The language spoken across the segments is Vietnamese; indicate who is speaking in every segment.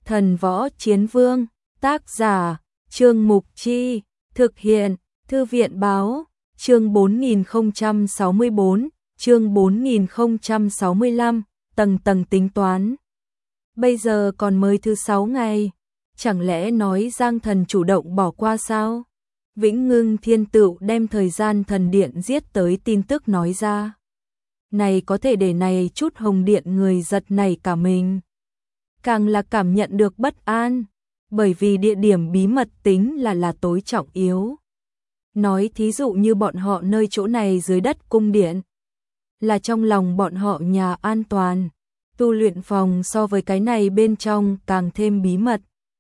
Speaker 1: Thần Võ Chiến Vương, tác giả, Trương Mục Chi, thực hiện, Thư viện báo, chương 4064, chương 4065, tầng tầng tính toán. Bây giờ còn mới thứ 6 ngày, chẳng lẽ nói Giang Thần chủ động bỏ qua sao? Vĩnh Ngưng Thiên Tựu đem thời gian thần điện giết tới tin tức nói ra. Này có thể để này chút hồng điện người giật nảy cả mình. Càng là cảm nhận được bất an, bởi vì địa điểm bí mật tính là tối trọng yếu. Nói thí dụ như bọn họ nơi chỗ này dưới đất cung điện, là trong lòng bọn họ nhà an toàn, tu luyện phòng so với cái này bên trong càng thêm bí mật.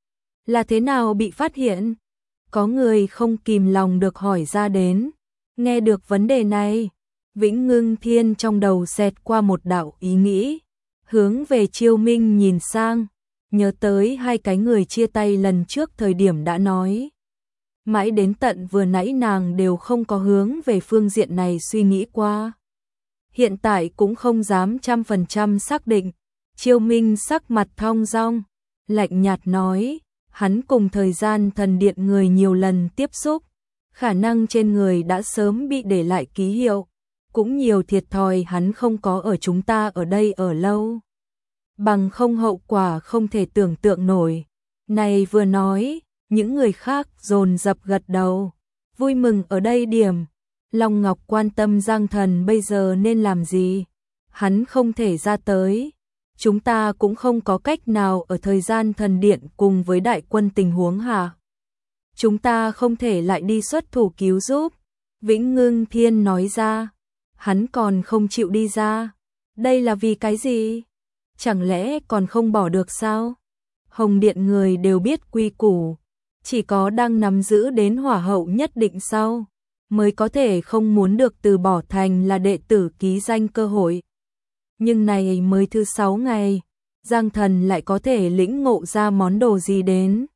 Speaker 1: Là thế nào bị phát hiện? Có người không kìm lòng được hỏi ra đến. Nghe được vấn đề này, Vĩnh Ngưng Thiên trong đầu xẹt qua một đạo ý nghĩ, hướng về Chiêu Minh nhìn sang, nhớ tới hai cái người chia tay lần trước thời điểm đã nói. Mãi đến tận vừa nãy nàng đều không có hướng về phương diện này suy nghĩ qua. Hiện tại cũng không dám 100% xác định. Chiêu Minh sắc mặt thong dong, lạnh nhạt nói, hắn cùng thời gian thần điện người nhiều lần tiếp xúc, khả năng trên người đã sớm bị để lại ký hiệu, cũng nhiều thiệt thòi hắn không có ở chúng ta ở đây ở lâu. Bằng không hậu quả không thể tưởng tượng nổi. Này vừa nói, những người khác dồn dập gật đầu, vui mừng ở đây điểm. Long Ngọc quan tâm Giang Thần bây giờ nên làm gì, hắn không thể ra tới. Chúng ta cũng không có cách nào ở thời gian thần điện cùng với đại quân tình huống hả? Chúng ta không thể lại đi xuất thủ cứu giúp. Vĩnh Ngưng Thiên nói ra, hắn còn không chịu đi ra. Đây là vì cái gì? Chẳng lẽ còn không bỏ được sao? Hồng Điện người đều biết quy củ, chỉ có đang nắm giữ đến hỏa hậu nhất định sau, mới có thể không muốn được từ bỏ thành là đệ tử ký danh cơ hội. Nhưng này mới thứ 6 ngày, Giang Thần lại có thể lĩnh ngộ ra món đồ gì đến.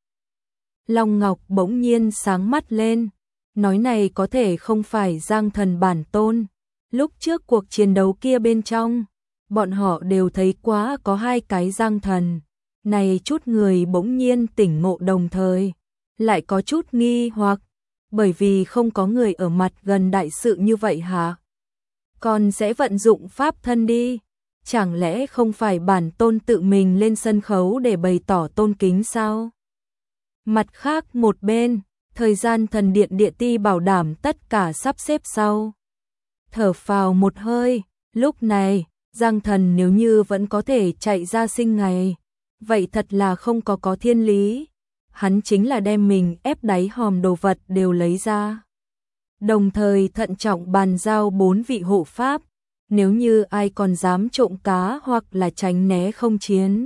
Speaker 1: Long Ngọc bỗng nhiên sáng mắt lên, nói này có thể không phải Giang Thần bản tôn. Lúc trước cuộc chiến đấu kia bên trong, bọn họ đều thấy quá có hai cái Giang Thần. Này chút người bỗng nhiên tỉnh ngộ đồng thời, lại có chút nghi hoặc, bởi vì không có người ở mặt gần đại sự như vậy hả? Còn sẽ vận dụng pháp thân đi. Chẳng lẽ không phải bản tôn tự mình lên sân khấu để bày tỏ tôn kính sao? Mặt khác một bên, thời gian thần điện địa ti bảo đảm tất cả sắp xếp sau. Thở phào một hơi, lúc này, Giang Thần nếu như vẫn có thể chạy ra sinh ngày, vậy thật là không có thiên lý. Hắn chính là đem mình ép đáy hòm đồ vật đều lấy ra. Đồng thời thận trọng bàn giao 4 vị hộ pháp. Nếu như ai còn dám trộm cá hoặc là tránh né không chiến,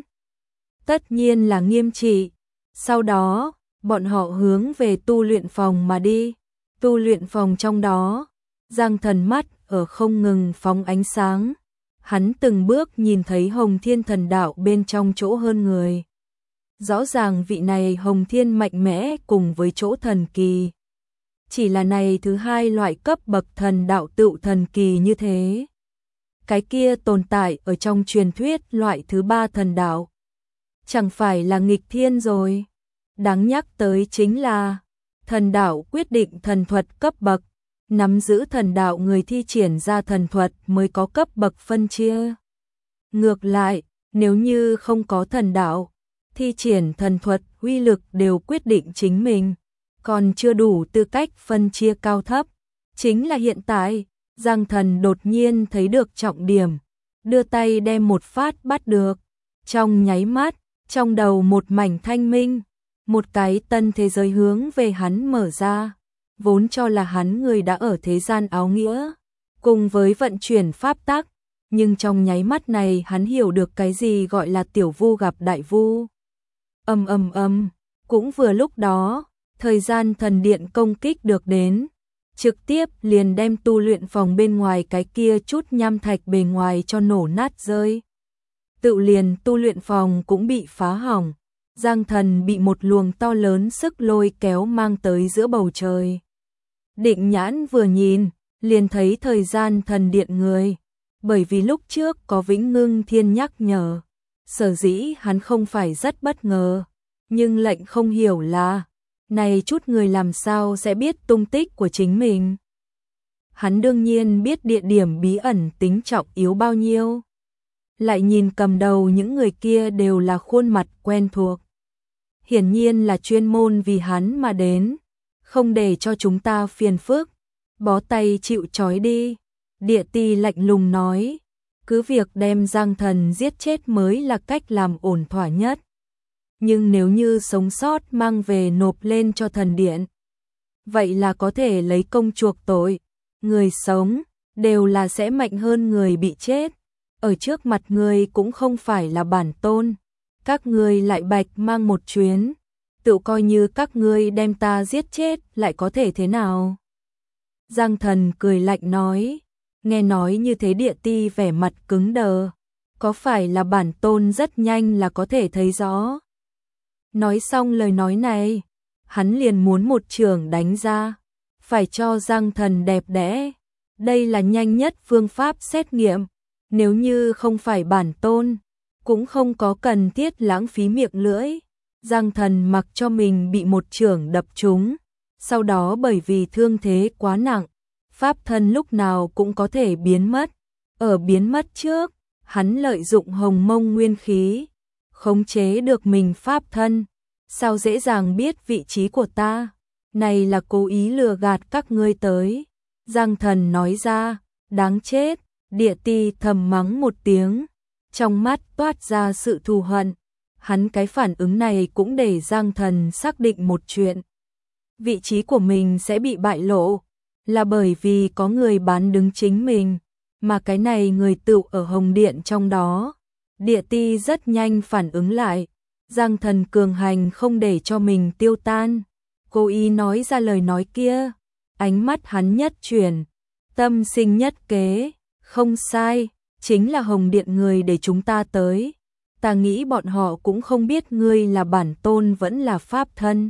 Speaker 1: tất nhiên là nghiêm trị. Sau đó, bọn họ hướng về tu luyện phòng mà đi. Tu luyện phòng trong đó, Giang Thần mắt ở không ngừng phóng ánh sáng. Hắn từng bước nhìn thấy Hồng Thiên thần đạo bên trong chỗ hơn người. Rõ ràng vị này Hồng Thiên mạnh mẽ cùng với chỗ thần kỳ. Chỉ là này thứ hai loại cấp bậc thần đạo tựu thần kỳ như thế. Cái kia tồn tại ở trong truyền thuyết loại thứ 3 thần đạo. Chẳng phải là nghịch thiên rồi. Đáng nhắc tới chính là thần đạo quyết định thần thuật cấp bậc. Nắm giữ thần đạo người thi triển ra thần thuật mới có cấp bậc phân chia. Ngược lại, nếu như không có thần đạo, thi triển thần thuật uy lực đều quyết định chính mình, còn chưa đủ tư cách phân chia cao thấp. Chính là hiện tại, Giang Thần đột nhiên thấy được trọng điểm, đưa tay đem một phát bắt được. Trong nháy mắt, trong đầu một mảnh thanh minh, một cái tân thế giới hướng về hắn mở ra. Vốn cho là hắn người đã ở thế gian áo nghĩa, cùng với vận chuyển pháp tắc, nhưng trong nháy mắt này hắn hiểu được cái gì gọi là tiểu vu gặp đại vu. Cũng vừa lúc đó, thời gian thần điện công kích được đến, trực tiếp liền đem tu luyện phòng bên ngoài cái kia chút nham thạch bề ngoài cho nổ nát rơi. Tự liền tu luyện phòng cũng bị phá hỏng, Giang Thần bị một luồng to lớn sức lôi kéo mang tới giữa bầu trời. Định nhãn vừa nhìn, liền thấy thời gian thần điện người, bởi vì lúc trước có Vĩnh Ngưng Thiên nhắc nhở, Sở dĩ hắn không phải rất bất ngờ, nhưng lệnh không hiểu là, này chút người làm sao sẽ biết tung tích của chính mình. Hắn đương nhiên biết địa điểm bí ẩn tính trọng yếu bao nhiêu. Lại nhìn cầm đầu những người kia đều là khuôn mặt quen thuộc. Hiển nhiên là chuyên môn vì hắn mà đến, không để cho chúng ta phiền phức, bó tay chịu trói đi. Địa ti lạnh lùng nói, cứ việc đem Giang Thần giết chết mới là cách làm ổn thỏa nhất. Nhưng nếu như sống sót mang về nộp lên cho thần điện, vậy là có thể lấy công chuộc tội. Người sống đều là sẽ mạnh hơn người bị chết. Ở trước mặt người cũng không phải là bản tôn. Các ngươi lại bạch mang một chuyến, tự coi như các ngươi đem ta giết chết lại có thể thế nào? Giang Thần cười lạnh nói, nghe nói như thế địa ti vẻ mặt cứng đờ, có phải là bản tôn rất nhanh là có thể thấy rõ? Nói xong lời nói này, hắn liền muốn một chưởng đánh ra, phải cho Giang Thần đẹp đẽ. Đây là nhanh nhất phương pháp xét nghiệm, nếu như không phải bản tôn, cũng không có cần thiết lãng phí miệng lưỡi. Giang Thần mặc cho mình bị một chưởng đập trúng, sau đó bởi vì thương thế quá nặng, pháp thân lúc nào cũng có thể biến mất. Ở biến mất trước, hắn lợi dụng hồng mông nguyên khí, khống chế được mình pháp thân. Sao dễ dàng biết vị trí của ta? Này là cố ý lừa gạt các ngươi tới. Giang Thần nói ra, đáng chết. Địa ti thầm mắng một tiếng, trong mắt toát ra sự thù hận. Hắn cái phản ứng này cũng để Giang Thần xác định một chuyện. Vị trí của mình sẽ bị bại lộ, là bởi vì có người bán đứng chính mình, mà cái này người tựu ở Hồng Điện trong đó. Địa ti rất nhanh phản ứng lại, Giang Thần cường hành không để cho mình tiêu tan, cố ý nói ra lời nói kia. Ánh mắt hắn nhất chuyển, tâm sinh nhất kế. Không sai, chính là Hồng Điện người để chúng ta tới. Ta nghĩ bọn họ cũng không biết ngươi là bản tôn vẫn là pháp thân.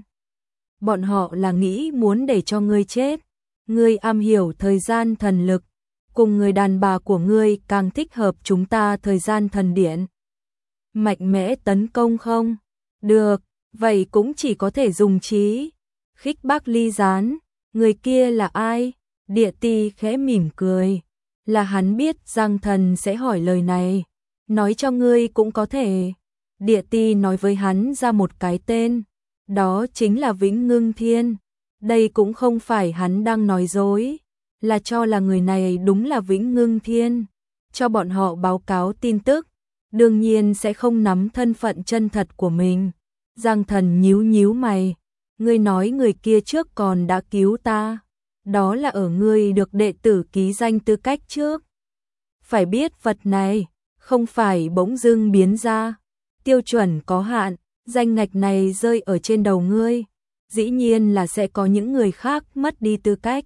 Speaker 1: Bọn họ là nghĩ muốn để cho ngươi chết. Ngươi am hiểu thời gian thần lực, cùng người đàn bà của ngươi càng thích hợp chúng ta thời gian thần điện. Mạnh mẽ tấn công không? Được, vậy cũng chỉ có thể dùng trí. Khích bác ly gián, người kia là ai? Địa ti khẽ mỉm cười. Là hắn biết Giang Thần sẽ hỏi lời này, nói cho ngươi cũng có thể. Địa ti nói với hắn ra một cái tên, đó chính là Vĩnh Ngưng Thiên. Đây cũng không phải hắn đang nói dối, là cho là người này đúng là Vĩnh Ngưng Thiên. Cho bọn họ báo cáo tin tức, đương nhiên sẽ không nắm thân phận chân thật của mình. Giang Thần nhíu nhíu mày, ngươi nói người kia trước còn đã cứu ta. Đó là ở ngươi được đệ tử ký danh tư cách trước. Phải biết vật này, không phải bỗng dưng biến ra. Tiêu chuẩn có hạn, danh ngạch này rơi ở trên đầu ngươi. Dĩ nhiên là sẽ có những người khác mất đi tư cách.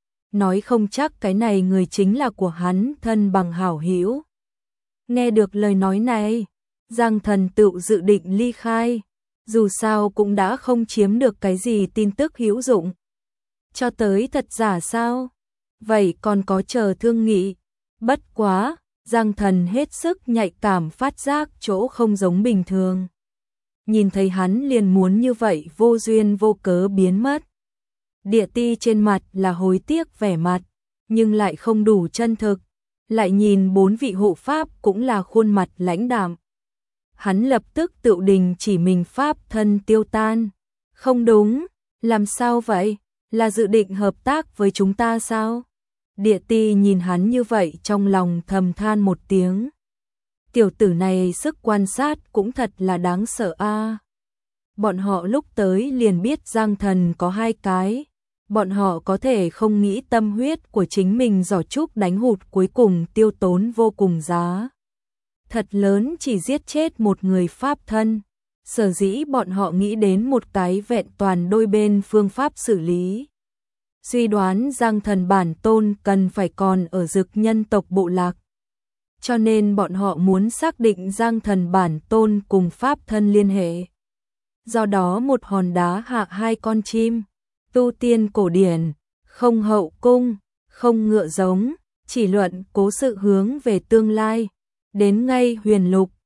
Speaker 1: Nói không chắc cái này người chính là của hắn thân bằng hảo hữu. Nghe được lời nói này, Giang Thần tự dự định ly khai. Dù sao cũng đã không chiếm được cái gì tin tức hữu dụng. Cho tới thật giả sao? Vậy còn có chờ thương nghị. Bất quá, Giang Thần hết sức nhạy cảm phát giác chỗ không giống bình thường. Nhìn thấy hắn liền muốn như vậy vô duyên vô cớ biến mất. Địa ti trên mặt là hối tiếc vẻ mặt, nhưng lại không đủ chân thực. Lại nhìn bốn vị hộ pháp cũng là khuôn mặt lãnh đạm. Hắn lập tức tự đình chỉ mình pháp thân tiêu tan. Không đúng, làm sao vậy? Là dự định hợp tác với chúng ta sao? Địa ti nhìn hắn như vậy trong lòng thầm than một tiếng. Tiểu tử này sức quan sát cũng thật là đáng sợ a. Bọn họ lúc tới liền biết Giang Thần có hai cái. Bọn họ có thể không nghĩ tâm huyết của chính mình giỏ trúc đánh hụt cuối cùng tiêu tốn vô cùng giá. Thật lớn chỉ giết chết một người pháp thân. Sở dĩ bọn họ nghĩ đến một cái vẹn toàn đôi bên phương pháp xử lý. Suy đoán Giang Thần bản tôn cần phải còn ở Dực nhân tộc bộ lạc. Cho nên bọn họ muốn xác định Giang Thần bản tôn cùng pháp thân liên hệ. Do đó một hòn đá hạ hai con chim. Tu tiên cổ điển, không hậu cung, không ngựa giống, chỉ luận cố sự hướng về tương lai. Đến ngay huyền lục,